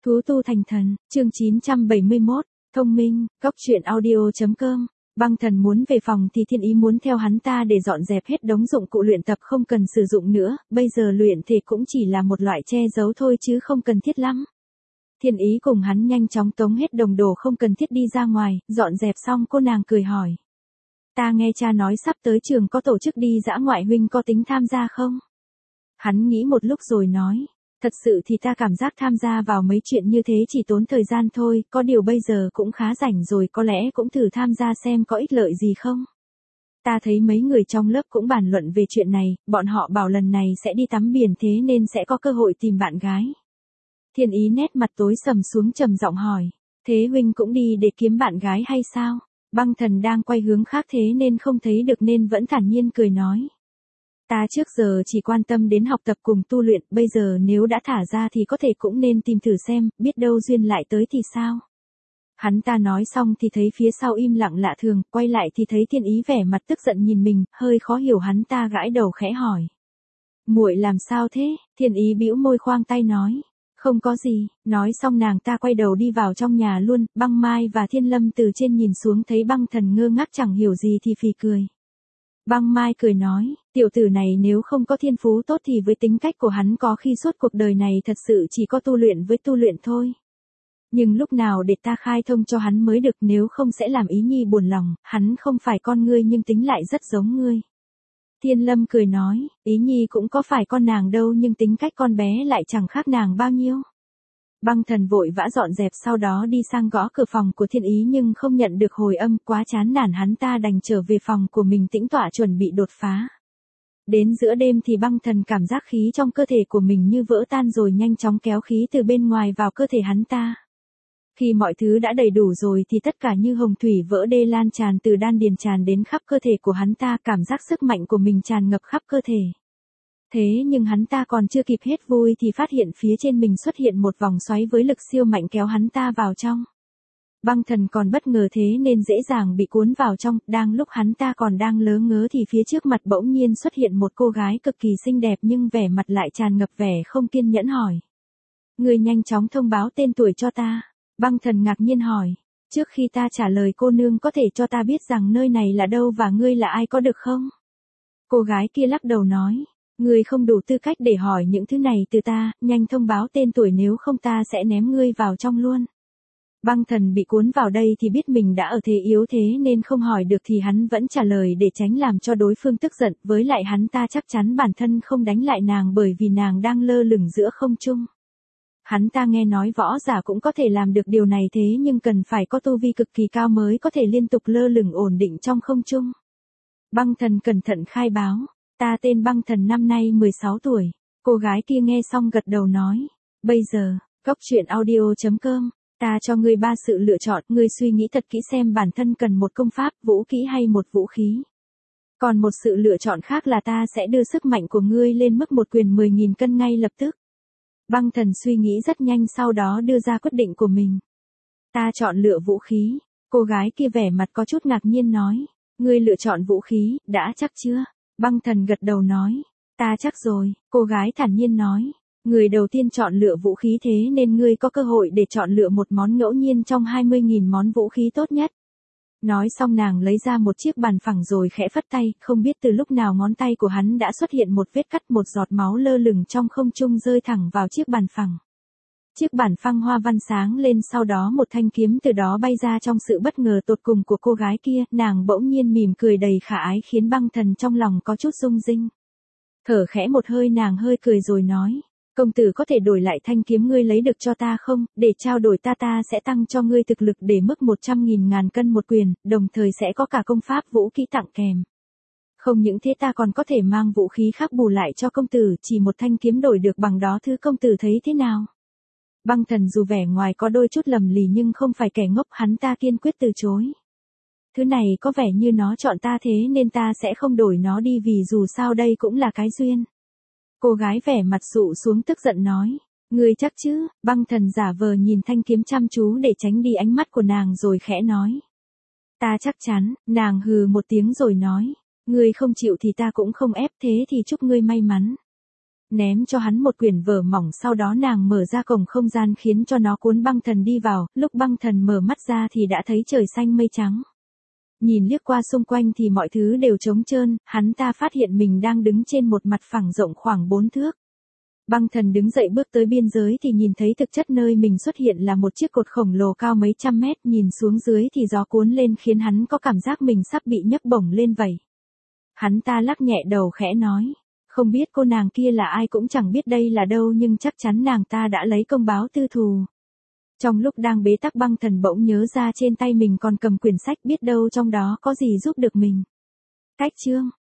Thú tu thành thần, chương 971, thông minh, góc truyện audio.com. Băng thần muốn về phòng thì thiên ý muốn theo hắn ta để dọn dẹp hết đống dụng cụ luyện tập không cần sử dụng nữa, bây giờ luyện thể cũng chỉ là một loại che giấu thôi chứ không cần thiết lắm. Thiên ý cùng hắn nhanh chóng tống hết đồng đồ không cần thiết đi ra ngoài, dọn dẹp xong cô nàng cười hỏi. Ta nghe cha nói sắp tới trường có tổ chức đi dã ngoại, huynh có tính tham gia không? Hắn nghĩ một lúc rồi nói. Thật sự thì ta cảm giác tham gia vào mấy chuyện như thế chỉ tốn thời gian thôi, có điều bây giờ cũng khá rảnh rồi, có lẽ cũng thử tham gia xem có ích lợi gì không. Ta thấy mấy người trong lớp cũng bàn luận về chuyện này, bọn họ bảo lần này sẽ đi tắm biển thế nên sẽ có cơ hội tìm bạn gái. Thiên ý nét mặt tối sầm xuống trầm giọng hỏi, thế huynh cũng đi để kiếm bạn gái hay sao? Băng thần đang quay hướng khác thế nên không thấy được nên vẫn thản nhiên cười nói. Ta trước giờ chỉ quan tâm đến học tập cùng tu luyện, bây giờ nếu đã thả ra thì có thể cũng nên tìm thử xem, biết đâu duyên lại tới thì sao. Hắn ta nói xong thì thấy phía sau im lặng lạ thường, quay lại thì thấy thiên ý vẻ mặt tức giận nhìn mình, hơi khó hiểu hắn ta gãi đầu khẽ hỏi. Muội làm sao thế? Thiên ý bĩu môi khoang tay nói. Không có gì, nói xong nàng ta quay đầu đi vào trong nhà luôn, Băng Mai và Thiên Lâm từ trên nhìn xuống thấy băng thần ngơ ngác chẳng hiểu gì thì phì cười. Băng Mai cười nói, tiểu tử này nếu không có thiên phú tốt thì với tính cách của hắn có khi suốt cuộc đời này thật sự chỉ có tu luyện với tu luyện thôi. Nhưng lúc nào để ta khai thông cho hắn mới được, nếu không sẽ làm Ý Nhi buồn lòng, hắn không phải con ngươi nhưng tính lại rất giống ngươi. Thiên Lâm cười nói, Ý Nhi cũng có phải con nàng đâu nhưng tính cách con bé lại chẳng khác nàng bao nhiêu. Băng thần vội vã dọn dẹp sau đó đi sang gõ cửa phòng của thiên ý nhưng không nhận được hồi âm, quá chán nản hắn ta đành trở về phòng của mình tĩnh tọa chuẩn bị đột phá. Đến giữa đêm thì băng thần cảm giác khí trong cơ thể của mình như vỡ tan rồi nhanh chóng kéo khí từ bên ngoài vào cơ thể hắn ta. Khi mọi thứ đã đầy đủ rồi thì tất cả như hồng thủy vỡ đê lan tràn từ đan điền tràn đến khắp cơ thể của hắn ta, cảm giác sức mạnh của mình tràn ngập khắp cơ thể. Thế nhưng hắn ta còn chưa kịp hết vui thì phát hiện phía trên mình xuất hiện một vòng xoáy với lực siêu mạnh kéo hắn ta vào trong. Băng thần còn bất ngờ thế nên dễ dàng bị cuốn vào trong, đang lúc hắn ta còn đang lớ ngớ thì phía trước mặt bỗng nhiên xuất hiện một cô gái cực kỳ xinh đẹp nhưng vẻ mặt lại tràn ngập vẻ không kiên nhẫn hỏi. Người nhanh chóng thông báo tên tuổi cho ta. Băng thần ngạc nhiên hỏi. Trước khi ta trả lời cô nương có thể cho ta biết rằng nơi này là đâu và ngươi là ai có được không? Cô gái kia lắc đầu nói. Ngươi không đủ tư cách để hỏi những thứ này từ ta, nhanh thông báo tên tuổi nếu không ta sẽ ném ngươi vào trong luôn. Băng thần bị cuốn vào đây thì biết mình đã ở thế yếu thế nên không hỏi được thì hắn vẫn trả lời để tránh làm cho đối phương tức giận, với lại hắn ta chắc chắn bản thân không đánh lại nàng bởi vì nàng đang lơ lửng giữa không trung. Hắn ta nghe nói võ giả cũng có thể làm được điều này thế nhưng cần phải có tu vi cực kỳ cao mới có thể liên tục lơ lửng ổn định trong không trung. Băng thần cẩn thận khai báo. Ta tên Băng thần năm nay 16 tuổi. Cô gái kia nghe xong gật đầu nói. Bây giờ, góc truyện audio.com. Ta cho ngươi 3 sự lựa chọn, ngươi suy nghĩ thật kỹ xem bản thân cần một công pháp, vũ khí hay một vũ khí. Còn một sự lựa chọn khác là ta sẽ đưa sức mạnh của ngươi lên mức một quyền 10.000 cân ngay lập tức. Băng thần suy nghĩ rất nhanh sau đó đưa ra quyết định của mình. Ta chọn lựa vũ khí. Cô gái kia vẻ mặt có chút ngạc nhiên nói. Ngươi lựa chọn vũ khí, đã chắc chưa? Băng thần gật đầu nói. Ta chắc rồi, cô gái thản nhiên nói. Người đầu tiên chọn lựa vũ khí thế nên ngươi có cơ hội để chọn lựa một món ngẫu nhiên trong 20.000 món vũ khí tốt nhất. Nói xong nàng lấy ra một chiếc bàn phẳng rồi khẽ phất tay, không biết từ lúc nào ngón tay của hắn đã xuất hiện một vết cắt, một giọt máu lơ lửng trong không trung rơi thẳng vào chiếc bàn phẳng. Chiếc bàn phẳng hoa văn sáng lên sau đó một thanh kiếm từ đó bay ra. Trong sự bất ngờ tột cùng của cô gái kia, nàng bỗng nhiên mỉm cười đầy khả ái khiến băng thần trong lòng có chút rung rinh. Thở khẽ một hơi nàng hơi cười rồi nói. Công tử có thể đổi lại thanh kiếm ngươi lấy được cho ta không? Để trao đổi ta sẽ tăng cho ngươi thực lực để mức 100.000 ngàn cân một quyền, đồng thời sẽ có cả công pháp vũ kỹ tặng kèm. Không những thế ta còn có thể mang vũ khí khác bù lại cho công tử, chỉ một thanh kiếm đổi được bằng đó, thứ công tử thấy thế nào? Băng thần dù vẻ ngoài có đôi chút lầm lì nhưng không phải kẻ ngốc, hắn ta kiên quyết từ chối. Thứ này có vẻ như nó chọn ta thế nên ta sẽ không đổi nó đi vì dù sao đây cũng là cái duyên. Cô gái vẻ mặt sụ xuống tức giận nói. Ngươi chắc chứ? Băng thần giả vờ nhìn thanh kiếm chăm chú để tránh đi ánh mắt của nàng rồi khẽ nói. Ta chắc chắn, nàng hừ một tiếng rồi nói. Ngươi không chịu thì ta cũng không ép, thế thì chúc ngươi may mắn. ném cho hắn một quyển vở mỏng, sau đó nàng mở ra cổng không gian khiến cho nó cuốn băng thần đi vào, lúc băng thần mở mắt ra thì đã thấy trời xanh mây trắng. Nhìn liếc qua xung quanh thì mọi thứ đều trống trơn, hắn ta phát hiện mình đang đứng trên một mặt phẳng rộng khoảng 4 thước. Băng thần đứng dậy bước tới biên giới thì nhìn thấy thực chất nơi mình xuất hiện là một chiếc cột khổng lồ cao mấy trăm mét, nhìn xuống dưới thì gió cuốn lên khiến hắn có cảm giác mình sắp bị nhấc bổng lên vậy. Hắn ta lắc nhẹ đầu khẽ nói, không biết cô nàng kia là ai, cũng chẳng biết đây là đâu, nhưng chắc chắn nàng ta đã lấy công báo tư thù. Trong lúc đang bế tắc, băng thần bỗng nhớ ra trên tay mình còn cầm quyển sách, biết đâu trong đó có gì giúp được mình. Cách chương